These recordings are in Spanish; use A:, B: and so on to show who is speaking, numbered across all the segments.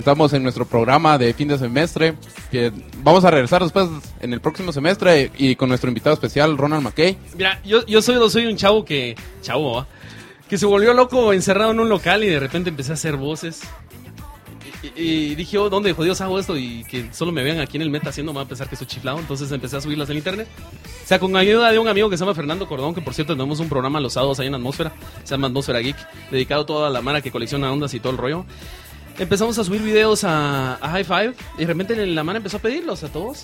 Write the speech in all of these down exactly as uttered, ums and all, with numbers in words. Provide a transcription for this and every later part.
A: Estamos en nuestro programa de fin de semestre, que vamos a regresar después en el próximo semestre y con nuestro invitado especial, Ronald McKay.
B: Mira, yo, yo soy, soy un chavo que, chavo, ¿eh? que se volvió loco encerrado en un local y de repente empecé a hacer voces. Y, y dije, oh, ¿dónde jodidos hago esto? Y que solo me vean aquí en el Meta haciendo, me van a pensar que estoy chiflado. Entonces empecé a subirlas en internet. O sea, con ayuda de un amigo que se llama Fernando Cordón, que por cierto tenemos un programa los sábados ahí en Atmósfera, se llama Atmósfera Geek, dedicado a toda la mara que colecciona ondas y todo el rollo. Empezamos a subir videos a, a High Five y de repente la mano empezó a pedirlos a todos.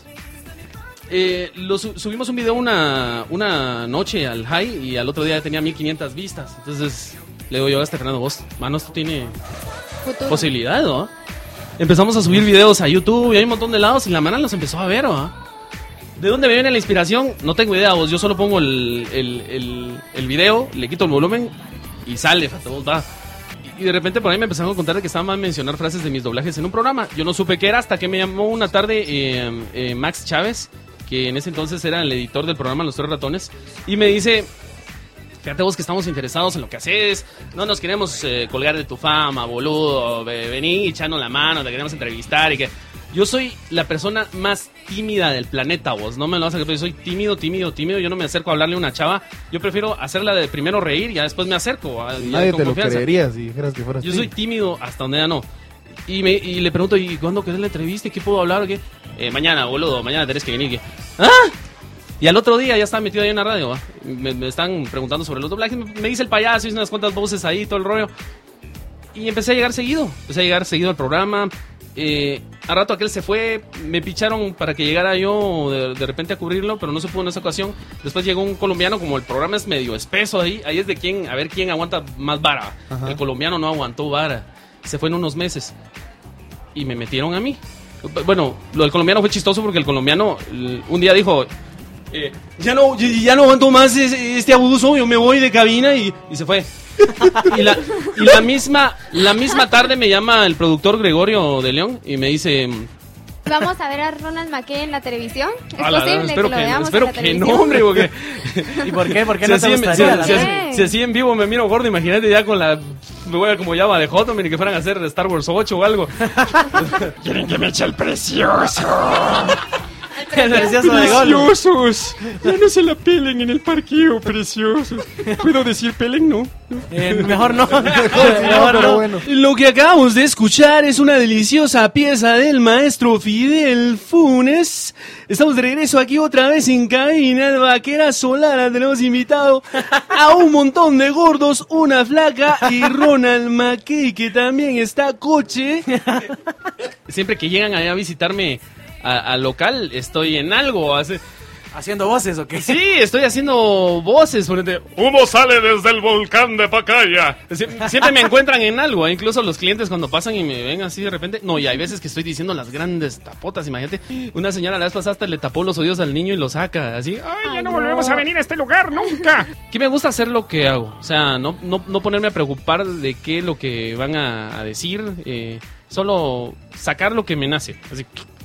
B: Eh, lo su- subimos un video una, una noche al High y al otro día tenía mil quinientas vistas. Entonces le digo yo a este Fernando, vos, mano, esto tiene
C: Futuro.
B: posibilidad, ¿no? Empezamos a subir videos a YouTube y hay un montón de lados y la mano los empezó a ver, ¿no? ¿De dónde me viene la inspiración? No tengo idea, vos. Yo solo pongo el, el, el, el video, le quito el volumen y sale, fata, vos, va. Y de repente por ahí me empezaron a contar de que estaban a mencionar frases de mis doblajes en un programa. Yo no supe qué era hasta que me llamó una tarde eh, eh, Max Chávez, que en ese entonces era el editor del programa Los Tres Ratones, y me dice, fíjate vos que estamos interesados en lo que haces, no nos queremos eh, colgar de tu fama, boludo, ve, vení, echanos la mano, te queremos entrevistar y que... Yo soy la persona más tímida del planeta, vos. No me lo vas a creer, yo soy tímido, tímido, tímido. Yo no me acerco a hablarle a una chava. Yo prefiero hacerla de primero reír y ya después me acerco. a- ya
D: Nadie
B: con
D: te lo
B: confianza.
D: creería si dijeras que fueras
B: Yo
D: tú.
B: soy tímido hasta donde ya no. Y, me, y le pregunto, ¿y cuándo querés la entrevista? ¿Y qué puedo hablar? ¿O qué? Eh, mañana, boludo, mañana tenés que venir. ¿Qué? ¿Ah? Y al otro día ya estaba metido ahí en la radio. ¿va? Me, me están preguntando sobre los doblajes. Me, me dice el payaso, hice unas cuantas voces ahí, todo el rollo. Y empecé a llegar seguido. Empecé a llegar seguido al programa. Eh, a rato aquel se fue, me picharon para que llegara yo de, de repente a cubrirlo, pero no se pudo en esa ocasión. Después llegó un colombiano, como el programa es medio espeso ahí, ahí es de quién, a ver quién aguanta más vara.
D: Ajá.
B: El colombiano no aguantó vara, se fue en unos meses y me metieron a mí. Bueno, lo del colombiano fue chistoso porque el colombiano l- un día dijo, eh, ya no, ya, ya no aguanto más este, este abuso, yo me voy de cabina y, y se fue. Y la, y la misma la misma tarde me llama el productor Gregorio de León y me dice,
C: Vamos a ver a Ronald McKay en la televisión. ¿Es
B: "A la-
C: posible
B: espero
C: que lo
B: que,
C: veamos
B: espero
C: en la
B: que no,
C: televisión?
B: hombre, porque
E: ¿Y por qué? ¿Por qué
B: si
E: no te
B: así, en-
E: gustaría?
B: si-
E: la
B: si-
E: verdad?
B: si así en vivo me miro gordo, imagínate ya con la, me voy a como llama de Hot, ni que fueran a hacer Star Wars ocho o algo. Quieren que me eche el precioso.
E: El precioso de gol.
B: Preciosos, ya no se la pelen en el parqueo, preciosos. ¿Puedo decir pelen? No.
E: Eh, mejor no.
D: No,
E: Mejor
D: pero
E: no.
D: bueno.
B: Lo que acabamos de escuchar es una deliciosa pieza del maestro Fidel Funes. Estamos de regreso aquí otra vez en cabina. El Vaquera Solana tenemos invitado a un montón de gordos, una flaca y Ronald McKay, que también está coche. Siempre que llegan allá a visitarme a- al local, estoy en algo. Hace...
E: ¿Haciendo voces o qué?
B: Sí, estoy haciendo voces. Ponete, humo sale desde el volcán de Pacaya. Sie- Siempre me encuentran en algo. ¿eh? Incluso los clientes cuando pasan y me ven así de repente. No, y hay veces que estoy diciendo las grandes tapotas. Imagínate, una señora la vez pasada hasta le tapó los oídos al niño y lo saca. Así, ay, ya no volvemos a venir a este lugar nunca. Que me gusta hacer lo que hago. O sea, no, no, no ponerme a preocupar de qué es lo que van a, a decir. Eh, solo sacar lo que me nace. Así.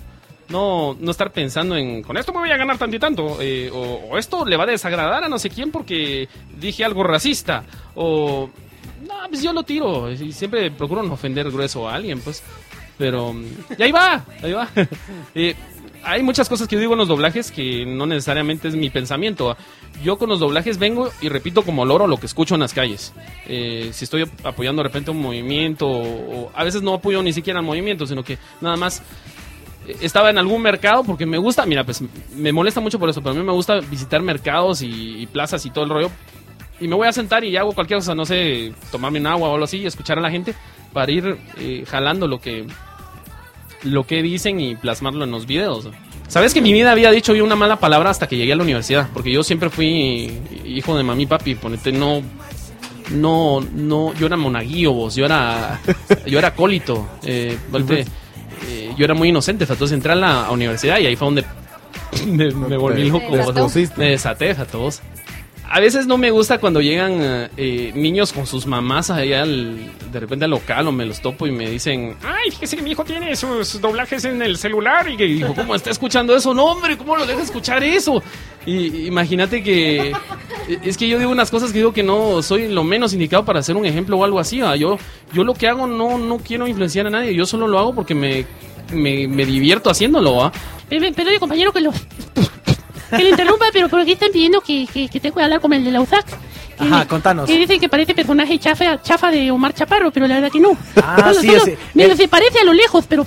B: No, no estar pensando en, con esto me voy a ganar tanto y tanto, eh, o, o esto le va a desagradar a no sé quién porque dije algo racista, o no, pues yo lo tiro, y siempre procuro no ofender grueso a alguien, pues, pero, y ahí va, ahí va. Eh, hay muchas cosas que yo digo en los doblajes que no necesariamente es mi pensamiento. Yo con los doblajes vengo y repito como loro lo que escucho en las calles. Eh, si estoy apoyando de repente un movimiento, o, o a veces no apoyo ni siquiera al movimiento, sino que nada más estaba en algún mercado porque me gusta, mira, pues me molesta mucho por eso, pero a mí me gusta visitar mercados y, y plazas y todo el rollo. Y me voy a sentar y hago cualquier cosa, no sé, tomarme un agua o algo así y escuchar a la gente para ir eh, jalando lo que lo que dicen y plasmarlo en los videos. ¿Sabes que en mi vida había dicho yo una mala palabra hasta que llegué a la universidad? Porque yo siempre fui hijo de mami y papi, ponete, no... No, no, yo era monaguillo, vos, yo era, yo era acólito, eh, ponete, eh, yo era muy inocente, entonces entré a la universidad y ahí fue donde me, me volví loco,
C: Te
D: desató.
B: me desaté, todos. A veces no me gusta cuando llegan eh, niños con sus mamás allá al, de repente al local o me los topo y me dicen, ay, fíjese que mi hijo tiene sus doblajes en el celular y que dijo, ¿cómo está escuchando eso? No, hombre, ¿cómo lo deja escuchar eso? Y imagínate que Es que yo digo unas cosas que digo que no soy lo menos indicado para hacer un ejemplo o algo así. ¿va? Yo, yo lo que hago no, no quiero influenciar a nadie. Yo solo lo hago porque me, me, me divierto haciéndolo. ¿va?
D: Perdón, compañero, que lo... que le interrumpa, pero por aquí están pidiendo que, que, que tengo que hablar con el de la U S A C. Que,
E: Ajá, contanos.
D: Que dicen que parece personaje chafa, chafa de Omar Chaparro, pero la verdad que no.
E: Ah,
D: Solo-
E: sí,
D: solo-
E: ese-
D: Mira,
E: eh.
D: se parece a lo lejos, pero...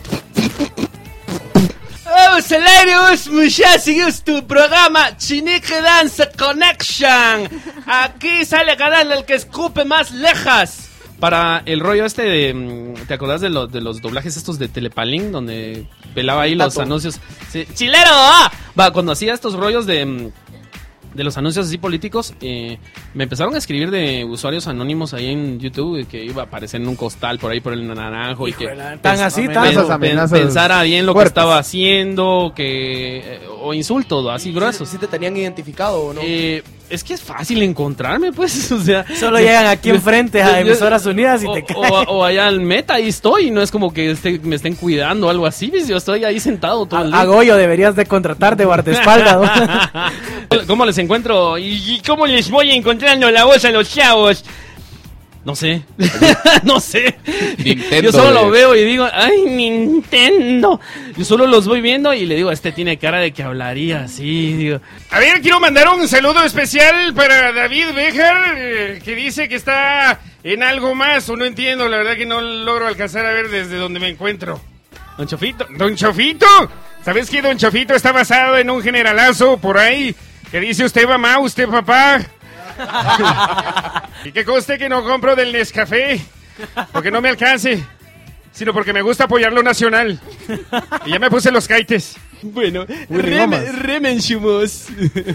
F: Vamos al aire, vos muchachos, seguimos tu programa Chinique Dance Connection. Aquí sale a ganar el que escupe más lejas.
B: Para el rollo este de... mm, ¿te acordás de, lo- de los doblajes estos de Telepalín? Donde pelaba ahí los
E: Tato.
B: anuncios. Sí, ¡chilero! ¡Ah! Va, cuando hacía estos rollos de... mm, de los anuncios así políticos, eh, me empezaron a escribir de usuarios anónimos ahí en YouTube de que iba a aparecer en un costal por ahí por el naranjo y que
E: Tan así, tan...
A: amenazas,
B: pen-
A: amenazas
B: pensara bien lo que
A: fuertes.
B: estaba haciendo, que eh, o insultos así gruesos.
G: ¿Sí te tenían identificado o no?
B: Eh, es que es fácil encontrarme, pues, o sea...
E: Solo llegan aquí enfrente a Emisoras Unidas y
B: o,
E: te caen.
B: o, o allá al Meta, ahí estoy, no es como que esté- me estén cuidando o algo así, pues, yo estoy ahí sentado todo el
E: A, a
B: día.
E: Goyo deberías de contratar de guardaespaldas.
B: ¿Cómo les encuentro? ¿Y y cómo les voy encontrando la voz a los chavos? No sé, no sé.
A: Nintendo,
B: Yo solo lo
A: de-
B: veo y digo, ¡ay, Nintendo! Yo solo los voy viendo y le digo, este tiene cara de que hablaría así, digo.
H: A ver, quiero mandar un saludo especial para David Bejar, eh, que dice que está en algo más, o no entiendo, la verdad que no logro alcanzar a ver desde donde me encuentro.
B: Don Chofito,
H: ¿Don Chofito? ¿Sabes que Don Chofito está basado en un generalazo por ahí? Que dice usted mamá, usted papá. Y que conste que no compro del Nescafé, porque no me alcance, sino porque me gusta apoyar lo nacional. Y ya me puse los caites.
B: bueno,
A: Willy Gomas.
B: remen chumos.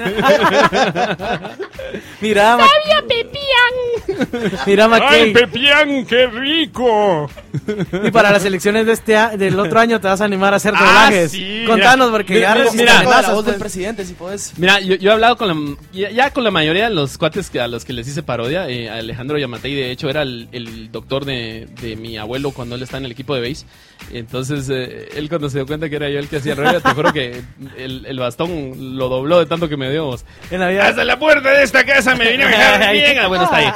E: Mira, Ma-
D: ¡Sabia Pepián!
E: mira,
H: ¡Ay,
E: Mackey.
H: Pepián, qué rico!
E: Y para las elecciones de este a- del otro año te vas a animar a hacer
H: Ah,
E: doblajes.
H: sí,
E: Contanos, porque
B: mira,
E: ya
B: mira,
E: resisten
B: mira,
G: Toda la
E: amenazas,
G: voz del
E: pues.
G: presidente, si puedes.
B: Mira, yo, yo he hablado con la, ya, ya con la mayoría de los cuates que, a los que les hice parodia. eh, Alejandro Yamatei, de hecho, era el, el doctor de, de mi abuelo cuando él estaba en el equipo de base. Entonces, eh, él cuando se dio cuenta que era yo el que hacía el rollo, te juro que el, el bastón lo dobló de tanto que me dio. vos.
E: En Navidad.
H: Hasta la puerta de esta casa me vine a dejar bien.
B: Ah, bueno, está ahí.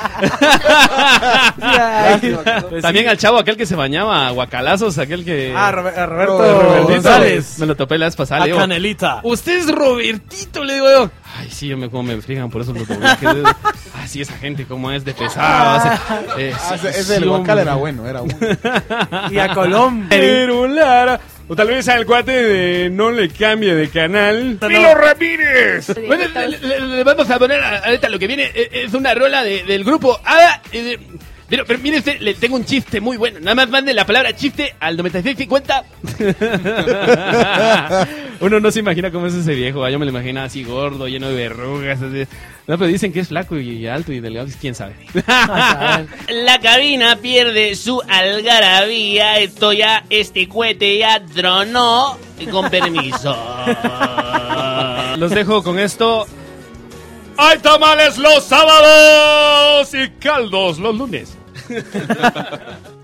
E: Pues
B: También
E: sí.
B: al chavo aquel que se bañaba a guacalazos, aquel que...
E: Ah, Robe- a Roberto,
A: Robertito.
E: González.
B: Me lo topé la vez pasada.
E: A
B: le digo,
E: Canelita.
B: usted es Robertito, le digo yo. Ay, sí, yo me como me frigan por eso los doblajes. Ah, sí, esa gente como es de pesado. hace- eh,
A: Ah,
B: sí,
A: ese, ese
B: sí,
A: del guacal
B: hombre.
A: era bueno, era bueno.
E: Y a Colombia.
H: Pero Lara. O tal vez al cuate de no le cambie de canal.
E: No.
H: ¡Milo Ramírez!
B: Bueno, le, le- le vamos a poner a- ahorita lo que viene. eh, Es una rola de- del grupo Ada. eh, de- Pero, pero mire usted, le tengo un chiste muy bueno. Nada más mande la palabra chiste al noventa y seis cincuenta. Uno no se imagina cómo es ese viejo. ¿va? Yo me lo imagino así gordo, lleno de verrugas. así. No, pero dicen que es flaco y alto y delgado. ¿Quién sabe?
F: La cabina pierde su algarabía. Esto ya, este cohete ya tronó. Con permiso.
B: Los dejo con esto.
H: ¡Hay tamales los sábados y caldos los lunes!